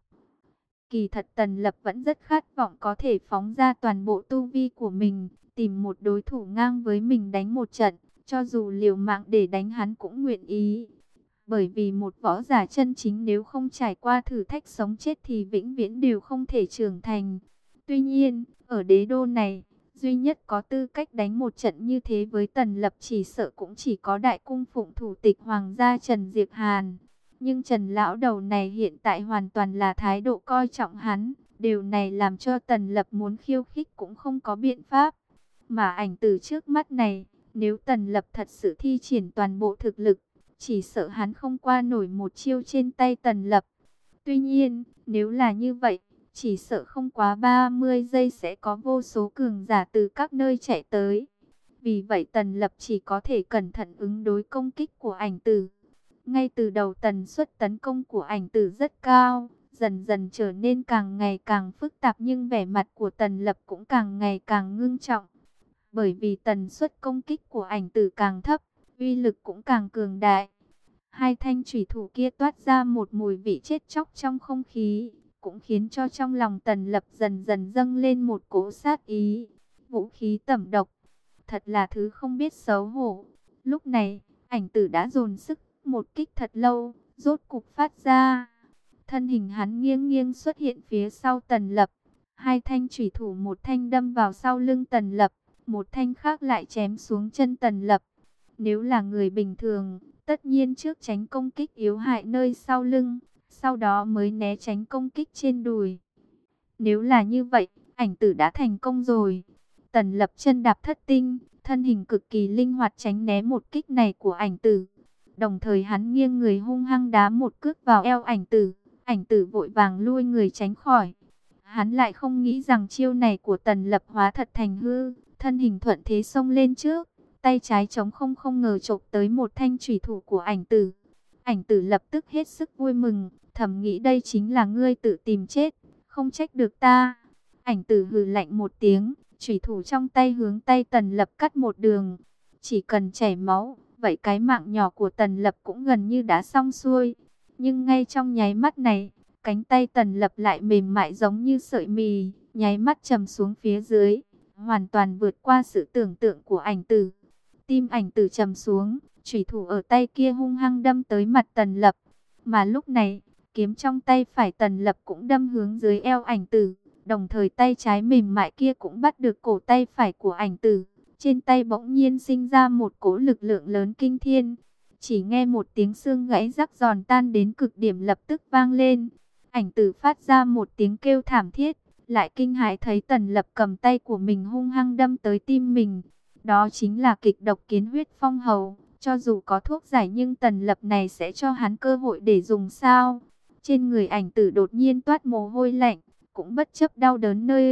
Kỳ thật Tần Lập vẫn rất khát vọng có thể phóng ra toàn bộ tu vi của mình, tìm một đối thủ ngang với mình đánh một trận, cho dù liều mạng để đánh hắn cũng nguyện ý. Bởi vì một võ giả chân chính nếu không trải qua thử thách sống chết thì vĩnh viễn đều không thể trưởng thành. Tuy nhiên, ở đế đô này, duy nhất có tư cách đánh một trận như thế với Tần Lập chỉ sợ cũng chỉ có đại cung phụng thủ tịch hoàng gia Trần Diệp Hàn. Nhưng Trần lão đầu này hiện tại hoàn toàn là thái độ coi trọng hắn. Điều này làm cho Tần Lập muốn khiêu khích cũng không có biện pháp. Mà ảnh từ trước mắt này, nếu Tần Lập thật sự thi triển toàn bộ thực lực, chỉ sợ hắn không qua nổi một chiêu trên tay Tần Lập. Tuy nhiên, nếu là như vậy, chỉ sợ không quá ba mươi giây sẽ có vô số cường giả từ các nơi chạy tới. Vì vậy Tần Lập chỉ có thể cẩn thận ứng đối công kích của ảnh tử. Ngay từ đầu tần suất tấn công của ảnh tử rất cao, dần dần trở nên càng ngày càng phức tạp nhưng vẻ mặt của Tần Lập cũng càng ngày càng ngưng trọng. Bởi vì tần suất công kích của ảnh tử càng thấp, uy lực cũng càng cường đại. Hai thanh chủy thủ kia toát ra một mùi vị chết chóc trong không khí, cũng khiến cho trong lòng Tần Lập dần dần dâng lên một cỗ sát ý. Vũ khí tẩm độc, thật là thứ không biết xấu hổ. Lúc này, ảnh tử đã dồn sức một kích thật lâu, rốt cục phát ra. Thân hình hắn nghiêng nghiêng xuất hiện phía sau Tần Lập. Hai thanh chủy thủ, một thanh đâm vào sau lưng Tần Lập, một thanh khác lại chém xuống chân Tần Lập. Nếu là người bình thường, tất nhiên trước tránh công kích yếu hại nơi sau lưng, sau đó mới né tránh công kích trên đùi. Nếu là như vậy, ảnh tử đã thành công rồi. Tần Lập chân đạp thất tinh, thân hình cực kỳ linh hoạt tránh né một kích này của ảnh tử. Đồng thời hắn nghiêng người hung hăng đá một cước vào eo ảnh tử. Ảnh tử vội vàng lui người tránh khỏi. Hắn lại không nghĩ rằng chiêu này của Tần Lập hóa thật thành hư. Thân hình thuận thế xông lên trước, tay trái trống không không ngờ chộp tới một thanh chủy thủ của ảnh tử. Ảnh tử lập tức hết sức vui mừng, thầm nghĩ đây chính là ngươi tự tìm chết, không trách được ta. Ảnh tử hừ lạnh một tiếng, chủy thủ trong tay hướng tay Tần Lập cắt một đường. Chỉ cần chảy máu, vậy cái mạng nhỏ của Tần Lập cũng gần như đã xong xuôi. Nhưng ngay trong nháy mắt này, cánh tay Tần Lập lại mềm mại giống như sợi mì, nháy mắt trầm xuống phía dưới, hoàn toàn vượt qua sự tưởng tượng của ảnh tử. Tim ảnh tử trầm xuống, chủy thủ ở tay kia hung hăng đâm tới mặt Tần Lập. Mà lúc này, kiếm trong tay phải Tần Lập cũng đâm hướng dưới eo ảnh tử. Đồng thời tay trái mềm mại kia cũng bắt được cổ tay phải của ảnh tử. Trên tay bỗng nhiên sinh ra một cỗ lực lượng lớn kinh thiên. Chỉ nghe một tiếng xương gãy rắc giòn tan đến cực điểm lập tức vang lên. Ảnh tử phát ra một tiếng kêu thảm thiết, lại kinh hãi thấy Tần Lập cầm tay của mình hung hăng đâm tới tim mình. Đó chính là kịch độc kiến huyết phong hầu. Cho dù có thuốc giải nhưng Tần Lập này sẽ cho hắn cơ hội để dùng sao? Trên người ảnh tử đột nhiên toát mồ hôi lạnh, cũng bất chấp đau đớn nơi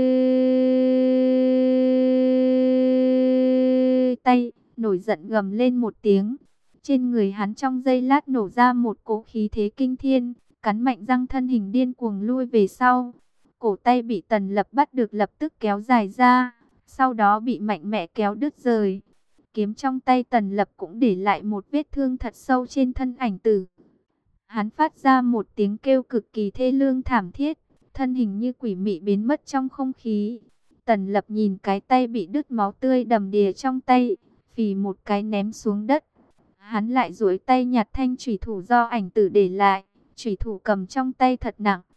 tay, nổi giận gầm lên một tiếng. Trên người hắn trong giây lát nổ ra một cỗ khí thế kinh thiên, cắn mạnh răng thân hình điên cuồng lui về sau. Cổ tay bị Tần Lập bắt được lập tức kéo dài ra, sau đó bị mạnh mẽ kéo đứt rời. Kiếm trong tay Tần Lập cũng để lại một vết thương thật sâu trên thân ảnh tử. Hắn phát ra một tiếng kêu cực kỳ thê lương thảm thiết, thân hình như quỷ mị biến mất trong không khí. Tần Lập nhìn cái tay bị đứt máu tươi đầm đìa trong tay, phì một cái ném xuống đất. Hắn lại duỗi tay nhặt thanh chủy thủ do ảnh tử để lại. Chủy thủ cầm trong tay thật nặng,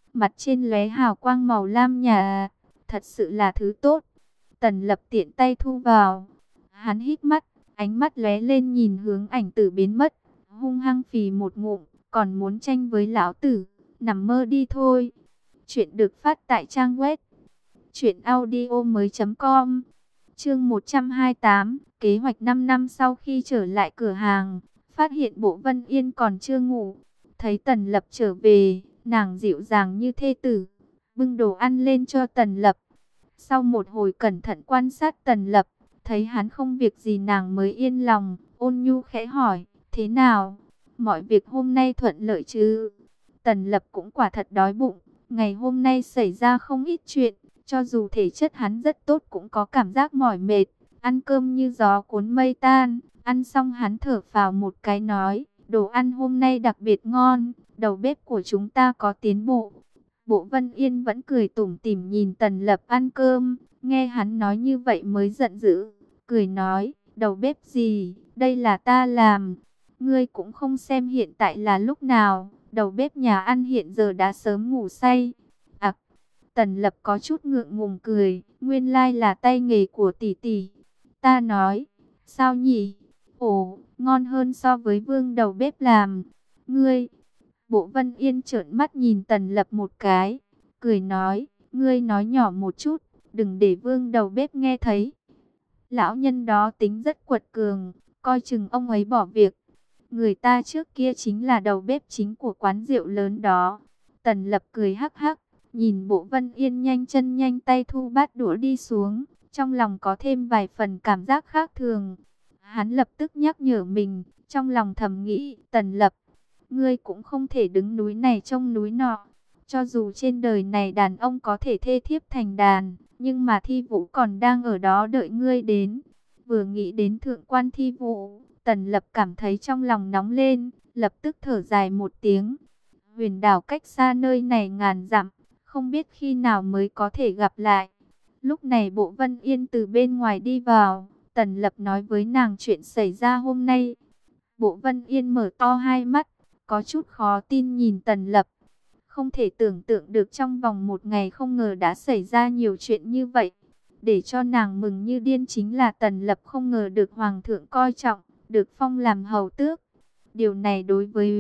mặt trên lóe hào quang màu lam nhạt, thật sự là thứ tốt. Tần Lập tiện tay thu vào. Hắn hít mắt, ánh mắt lóe lên nhìn hướng ảnh tử biến mất, hung hăng phì một ngụm, còn muốn tranh với lão tử, nằm mơ đi thôi. Chuyện được phát tại trang web truyện audio mới.com. Chương một trăm hai mươi tám, kế hoạch năm năm. Sau khi trở lại cửa hàng, phát hiện Bộ Vân Yên còn chưa ngủ. Thấy Tần Lập trở về, nàng dịu dàng như thê tử, bưng đồ ăn lên cho Tần Lập. Sau một hồi cẩn thận quan sát Tần Lập, thấy hắn không việc gì nàng mới yên lòng, ôn nhu khẽ hỏi, thế nào? Mọi việc hôm nay thuận lợi chứ? Tần Lập cũng quả thật đói bụng, ngày hôm nay xảy ra không ít chuyện, cho dù thể chất hắn rất tốt cũng có cảm giác mỏi mệt, ăn cơm như gió cuốn mây tan. Ăn xong hắn thở phào một cái nói, đồ ăn hôm nay đặc biệt ngon, đầu bếp của chúng ta có tiến bộ. Bộ Vân Yên vẫn cười tủm tỉm nhìn Tần Lập ăn cơm, nghe hắn nói như vậy mới giận dữ, cười nói, đầu bếp gì, đây là ta làm, ngươi cũng không xem hiện tại là lúc nào, đầu bếp nhà ăn hiện giờ đã sớm ngủ say. À, Tần Lập có chút ngượng ngùng cười, nguyên lai là tay nghề của tỷ tỷ. Ta nói, sao nhỉ? Ồ, ngon hơn so với Vương đầu bếp làm. Ngươi, Bộ Vân Yên trợn mắt nhìn Tần Lập một cái, cười nói, ngươi nói nhỏ một chút, đừng để Vương đầu bếp nghe thấy. Lão nhân đó tính rất quật cường, coi chừng ông ấy bỏ việc. Người ta trước kia chính là đầu bếp chính của quán rượu lớn đó. Tần Lập cười hắc hắc, nhìn Bộ Vân Yên nhanh chân nhanh tay thu bát đũa đi xuống, trong lòng có thêm vài phần cảm giác khác thường. Hắn lập tức nhắc nhở mình, trong lòng thầm nghĩ, Tần Lập, ngươi cũng không thể đứng núi này trông núi nọ. Cho dù trên đời này đàn ông có thể thê thiếp thành đàn, nhưng mà Thi Vũ còn đang ở đó đợi ngươi đến. Vừa nghĩ đến thượng quan Thi Vũ, Tần Lập cảm thấy trong lòng nóng lên, lập tức thở dài một tiếng. Huyền đảo cách xa nơi này ngàn dặm, không biết khi nào mới có thể gặp lại. Lúc này Bộ Vân Yên từ bên ngoài đi vào, Tần Lập nói với nàng chuyện xảy ra hôm nay. Bộ Vân Yên mở to hai mắt, có chút khó tin nhìn Tần Lập. Không thể tưởng tượng được trong vòng một ngày không ngờ đã xảy ra nhiều chuyện như vậy. Để cho nàng mừng như điên chính là Tần Lập không ngờ được Hoàng thượng coi trọng, được phong làm hầu tước. Điều này đối với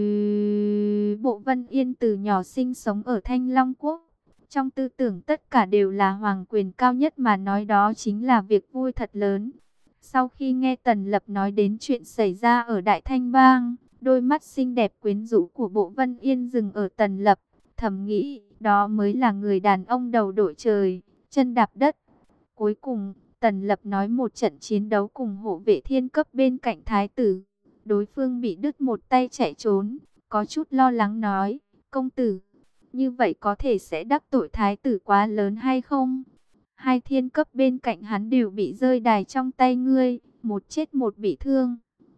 Bộ Vân Yên từ nhỏ sinh sống ở Thanh Long Quốc, trong tư tưởng tất cả đều là hoàng quyền cao nhất mà nói đó chính là việc vui thật lớn. Sau khi nghe Tần Lập nói đến chuyện xảy ra ở Đại Thanh Bang, đôi mắt xinh đẹp quyến rũ của Bộ Vân Yên dừng ở Tần Lập, thầm nghĩ, đó mới là người đàn ông đầu đội trời, chân đạp đất. Cuối cùng, Tần Lập nói một trận chiến đấu cùng hộ vệ thiên cấp bên cạnh thái tử. Đối phương bị đứt một tay chạy trốn, có chút lo lắng nói, công tử, như vậy có thể sẽ đắc tội thái tử quá lớn hay không? Hai thiên cấp bên cạnh hắn đều bị rơi đài trong tay ngươi, một chết một bị thương.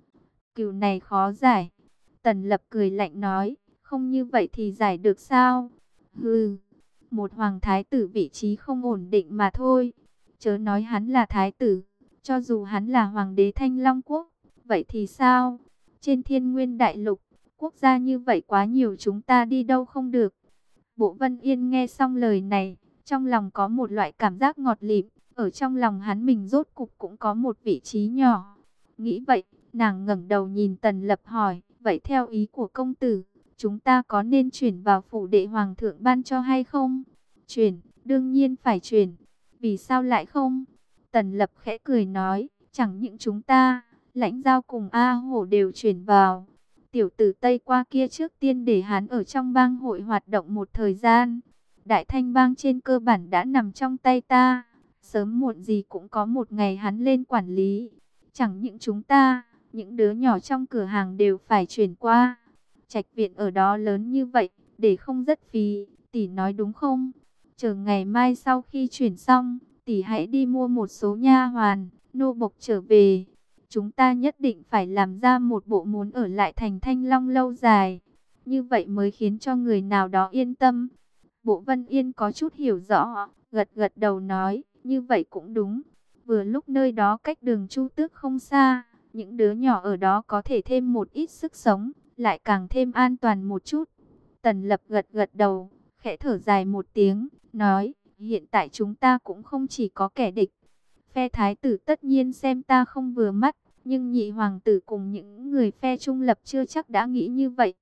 Cừu này khó giải. Tần Lập cười lạnh nói, không như vậy thì giải được sao? Hừ, một hoàng thái tử vị trí không ổn định mà thôi. Chớ nói hắn là thái tử, cho dù hắn là hoàng đế Thanh Long Quốc, vậy thì sao? Trên Thiên Nguyên Đại Lục, quốc gia như vậy quá nhiều, chúng ta đi đâu không được. Bộ Vân Yên nghe xong lời này, trong lòng có một loại cảm giác ngọt lịm, ở trong lòng hắn mình rốt cục cũng có một vị trí nhỏ. Nghĩ vậy, nàng ngẩng đầu nhìn Tần Lập hỏi, vậy theo ý của công tử, chúng ta có nên chuyển vào phủ đệ hoàng thượng ban cho hay không? Chuyển, đương nhiên phải chuyển. Vì sao lại không? Tần Lập khẽ cười nói, chẳng những chúng ta, Lãnh Giao cùng A Hổ đều chuyển vào. Tiểu tử Tây qua kia trước tiên để hắn ở trong bang hội hoạt động một thời gian. Đại Thanh bang trên cơ bản đã nằm trong tay ta. Sớm muộn gì cũng có một ngày hắn lên quản lý. Chẳng những chúng ta, những đứa nhỏ trong cửa hàng đều phải chuyển qua. Trạch viện ở đó lớn như vậy, để không rất phí, tỷ nói đúng không? Chờ ngày mai sau khi chuyển xong, tỷ hãy đi mua một số nha hoàn, nô bộc trở về. Chúng ta nhất định phải làm ra một bộ muốn ở lại thành Thanh Long lâu dài. Như vậy mới khiến cho người nào đó yên tâm. Bộ Vân Yên có chút hiểu rõ, gật gật đầu nói, như vậy cũng đúng. Vừa lúc nơi đó cách đường Chu Tước không xa, những đứa nhỏ ở đó có thể thêm một ít sức sống, lại càng thêm an toàn một chút. Tần Lập gật gật đầu, khẽ thở dài một tiếng, nói, hiện tại chúng ta cũng không chỉ có kẻ địch. Phe thái tử tất nhiên xem ta không vừa mắt, nhưng nhị hoàng tử cùng những người phe trung lập chưa chắc đã nghĩ như vậy.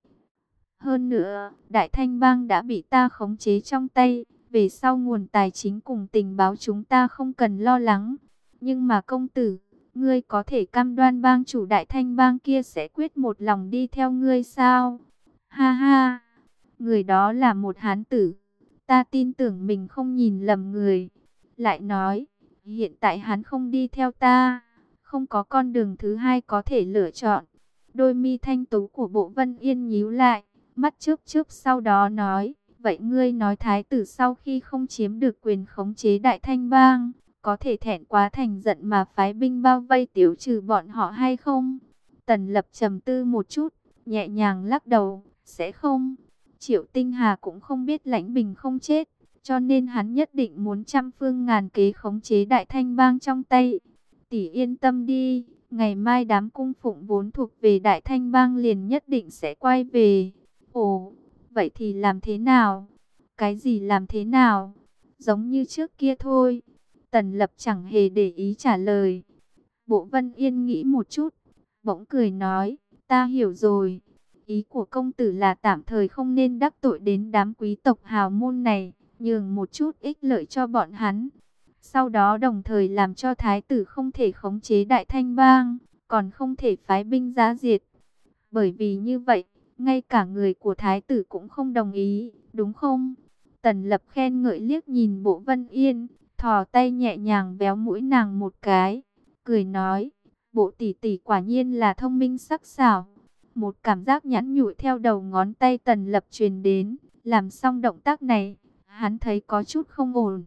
Hơn nữa, Đại Thanh Bang đã bị ta khống chế trong tay, về sau nguồn tài chính cùng tình báo chúng ta không cần lo lắng. Nhưng mà công tử, ngươi có thể cam đoan bang chủ Đại Thanh Bang kia sẽ quyết một lòng đi theo ngươi sao? Ha ha, người đó là một hán tử, ta tin tưởng mình không nhìn lầm người. Lại nói, hiện tại hắn không đi theo ta, không có con đường thứ hai có thể lựa chọn. Đôi mi thanh tú của Bộ Vân Yên nhíu lại, mắt chớp chớp sau đó nói, vậy ngươi nói thái tử sau khi không chiếm được quyền khống chế Đại Thanh Bang, có thể thẹn quá thành giận mà phái binh bao vây tiêu trừ bọn họ hay không? Tần Lập trầm tư một chút, nhẹ nhàng lắc đầu, sẽ không. Triệu Tinh Hà cũng không biết Lãnh Bình không chết, cho nên hắn nhất định muốn trăm phương ngàn kế khống chế Đại Thanh Bang trong tay. Tỷ yên tâm đi, ngày mai đám cung phụng vốn thuộc về Đại Thanh Bang liền nhất định sẽ quay về. Ồ, vậy thì làm thế nào? Cái gì làm thế nào? Giống như trước kia thôi. Tần Lập chẳng hề để ý trả lời. Bộ Vân Yên nghĩ một chút, bỗng cười nói, ta hiểu rồi. Ý của công tử là tạm thời không nên đắc tội đến đám quý tộc hào môn này, nhường một chút ích lợi cho bọn hắn. Sau đó đồng thời làm cho thái tử không thể khống chế Đại Thanh Bang, còn không thể phái binh giã diệt. Bởi vì như vậy, ngay cả người của thái tử cũng không đồng ý, đúng không? Tần Lập khen ngợi liếc nhìn Bộ Vân Yên, thò tay nhẹ nhàng véo mũi nàng một cái, cười nói, Bộ tỷ tỷ quả nhiên là thông minh sắc sảo. Một cảm giác nhẵn nhụi theo đầu ngón tay Tần Lập truyền đến, làm xong động tác này, hắn thấy có chút không ổn.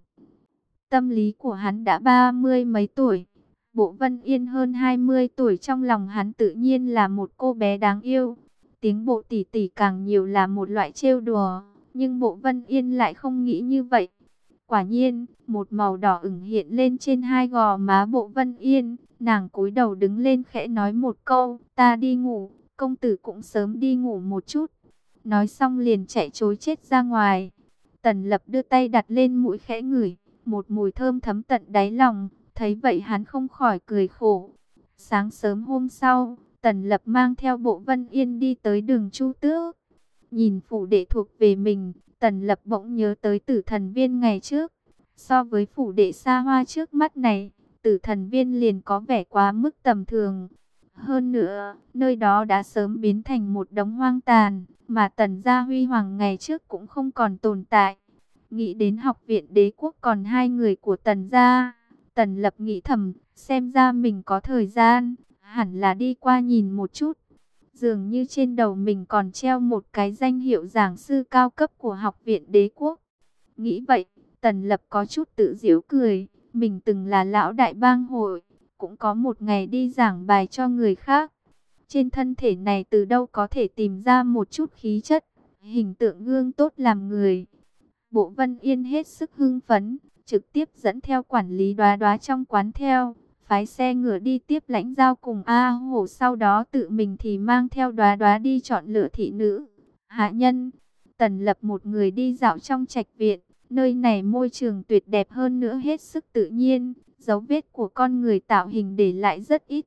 Tâm lý của hắn đã ba mươi mấy tuổi, Bộ Vân Yên hơn hai mươi tuổi, trong lòng hắn tự nhiên là một cô bé đáng yêu. Tiếng Bộ tỷ tỷ càng nhiều là một loại trêu đùa, nhưng Bộ Vân Yên lại không nghĩ như vậy. Quả nhiên, một màu đỏ ửng hiện lên trên hai gò má Bộ Vân Yên, nàng cúi đầu đứng lên khẽ nói một câu, ta đi ngủ, công tử cũng sớm đi ngủ một chút. Nói xong liền chạy trối chết ra ngoài. Tần Lập đưa tay đặt lên mũi khẽ ngửi, một mùi thơm thấm tận đáy lòng, thấy vậy hắn không khỏi cười khổ. Sáng sớm hôm sau, Tần Lập mang theo Bộ Vân Yên đi tới đường Chu Tước. Nhìn phủ đệ thuộc về mình, Tần Lập bỗng nhớ tới Tử Thần Viên ngày trước. So với phủ đệ xa hoa trước mắt này, Tử Thần Viên liền có vẻ quá mức tầm thường. Hơn nữa, nơi đó đã sớm biến thành một đống hoang tàn, mà Tần gia huy hoàng ngày trước cũng không còn tồn tại. Nghĩ đến học viện đế quốc còn hai người của Tần gia, Tần Lập nghĩ thầm, xem ra mình có thời gian, hẳn là đi qua nhìn một chút. Dường như trên đầu mình còn treo một cái danh hiệu giảng sư cao cấp của học viện đế quốc. Nghĩ vậy, Tần Lập có chút tự giễu cười, mình từng là lão đại bang hội, cũng có một ngày đi giảng bài cho người khác. Trên thân thể này từ đâu có thể tìm ra một chút khí chất, hình tượng gương tốt làm người. Bộ Vân Yên hết sức hưng phấn, trực tiếp dẫn theo quản lý Đoá Đoá trong quán theo, phái xe ngựa đi tiếp lãnh giao cùng A Hổ, sau đó tự mình thì mang theo Đoá Đoá đi chọn lựa thị nữ, hạ nhân. Tần Lập một người đi dạo trong trạch viện, nơi này môi trường tuyệt đẹp hơn nữa hết sức tự nhiên, dấu vết của con người tạo hình để lại rất ít.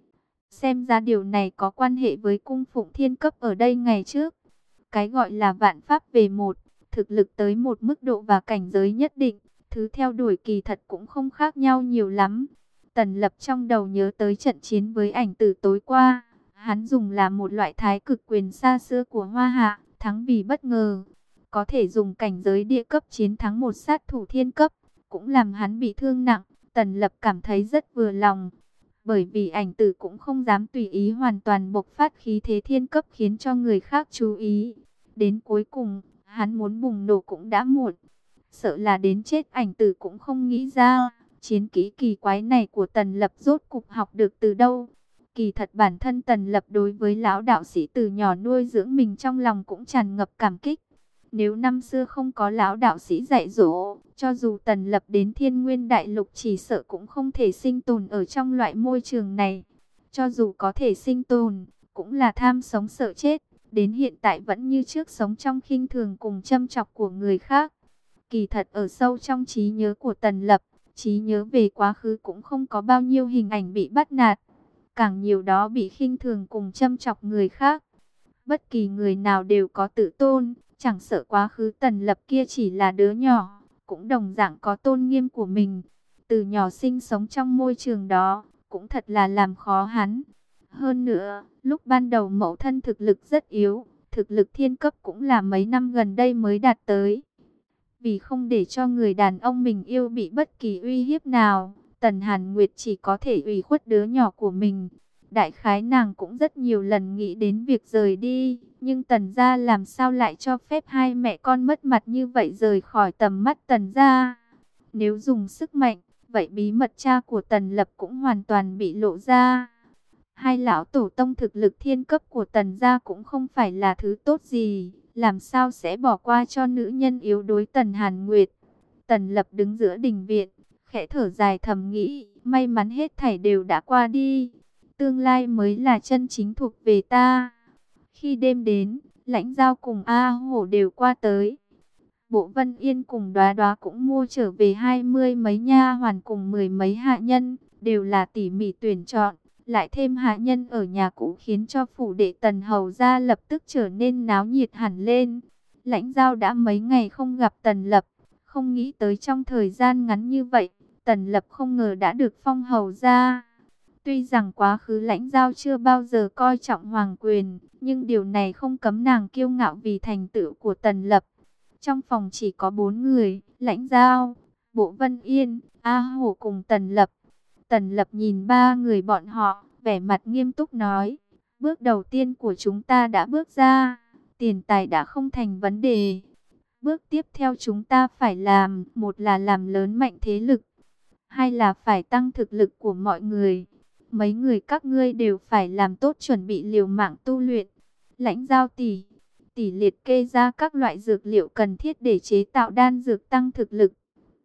Xem ra điều này có quan hệ với cung phụng thiên cấp ở đây ngày trước. Cái gọi là vạn pháp về một, thực lực tới một mức độ và cảnh giới nhất định, thứ theo đuổi kỳ thật cũng không khác nhau nhiều lắm. Tần Lập trong đầu nhớ tới trận chiến với ảnh tử tối qua, hắn dùng là một loại thái cực quyền xa xưa của Hoa Hạ, thắng vì bất ngờ. Có thể dùng cảnh giới địa cấp chiến thắng một sát thủ thiên cấp, cũng làm hắn bị thương nặng. Tần Lập cảm thấy rất vừa lòng, bởi vì ảnh tử cũng không dám tùy ý hoàn toàn bộc phát khí thế thiên cấp khiến cho người khác chú ý. Đến cuối cùng, hắn muốn bùng nổ cũng đã muộn. Sợ là đến chết ảnh tử cũng không nghĩ ra, chiến kỹ kỳ quái này của Tần Lập rốt cục học được từ đâu. Kỳ thật bản thân Tần Lập đối với lão đạo sĩ từ nhỏ nuôi dưỡng mình trong lòng cũng tràn ngập cảm kích. Nếu năm xưa không có lão đạo sĩ dạy dỗ, cho dù Tần Lập đến Thiên Nguyên Đại Lục chỉ sợ cũng không thể sinh tồn ở trong loại môi trường này. Cho dù có thể sinh tồn, cũng là tham sống sợ chết, đến hiện tại vẫn như trước sống trong khinh thường cùng châm chọc của người khác. Kỳ thật ở sâu trong trí nhớ của Tần Lập, trí nhớ về quá khứ cũng không có bao nhiêu hình ảnh bị bắt nạt, càng nhiều đó bị khinh thường cùng châm chọc người khác. Bất kỳ người nào đều có tự tôn, chẳng sợ quá khứ Tần Lập kia chỉ là đứa nhỏ, cũng đồng dạng có tôn nghiêm của mình. Từ nhỏ sinh sống trong môi trường đó, cũng thật là làm khó hắn. Hơn nữa, lúc ban đầu mẫu thân thực lực rất yếu, thực lực thiên cấp cũng là mấy năm gần đây mới đạt tới. Vì không để cho người đàn ông mình yêu bị bất kỳ uy hiếp nào, Tần Hàn Nguyệt chỉ có thể ủy khuất đứa nhỏ của mình. Đại khái nàng cũng rất nhiều lần nghĩ đến việc rời đi, nhưng Tần gia làm sao lại cho phép hai mẹ con mất mặt như vậy rời khỏi tầm mắt Tần gia. Nếu dùng sức mạnh, vậy bí mật cha của Tần Lập cũng hoàn toàn bị lộ ra. Hai lão tổ tông thực lực thiên cấp của Tần gia cũng không phải là thứ tốt gì, làm sao sẽ bỏ qua cho nữ nhân yếu đuối Tần Hàn Nguyệt. Tần Lập đứng giữa đình viện, khẽ thở dài thầm nghĩ, may mắn hết thảy đều đã qua đi, tương lai mới là chân chính thuộc về ta. Khi đêm đến, Lãnh Giao cùng A Hổ đều qua tới. Bộ Vân Yên cùng Đoá Đoá cũng mua trở về hai mươi mấy nha hoàn cùng mười mấy hạ nhân, đều là tỉ mỉ tuyển chọn. Lại thêm hạ nhân ở nhà cũ khiến cho phủ đệ Tần hầu gia lập tức trở nên náo nhiệt hẳn lên. Lãnh Giao đã mấy ngày không gặp Tần Lập, không nghĩ tới trong thời gian ngắn như vậy, Tần Lập không ngờ đã được phong hầu gia. Tuy rằng quá khứ Lãnh Giao chưa bao giờ coi trọng hoàng quyền, nhưng điều này không cấm nàng kiêu ngạo vì thành tựu của Tần Lập. Trong phòng chỉ có bốn người, Lãnh Giao, Bộ Vân Yên, A Hổ cùng Tần Lập. Tần Lập nhìn ba người bọn họ, vẻ mặt nghiêm túc nói, bước đầu tiên của chúng ta đã bước ra, tiền tài đã không thành vấn đề. Bước tiếp theo chúng ta phải làm, một là làm lớn mạnh thế lực, hai là phải tăng thực lực của mọi người. Mấy người các ngươi đều phải làm tốt chuẩn bị liều mạng tu luyện. Lãnh Giao tỷ, tỷ liệt kê ra các loại dược liệu cần thiết để chế tạo đan dược tăng thực lực.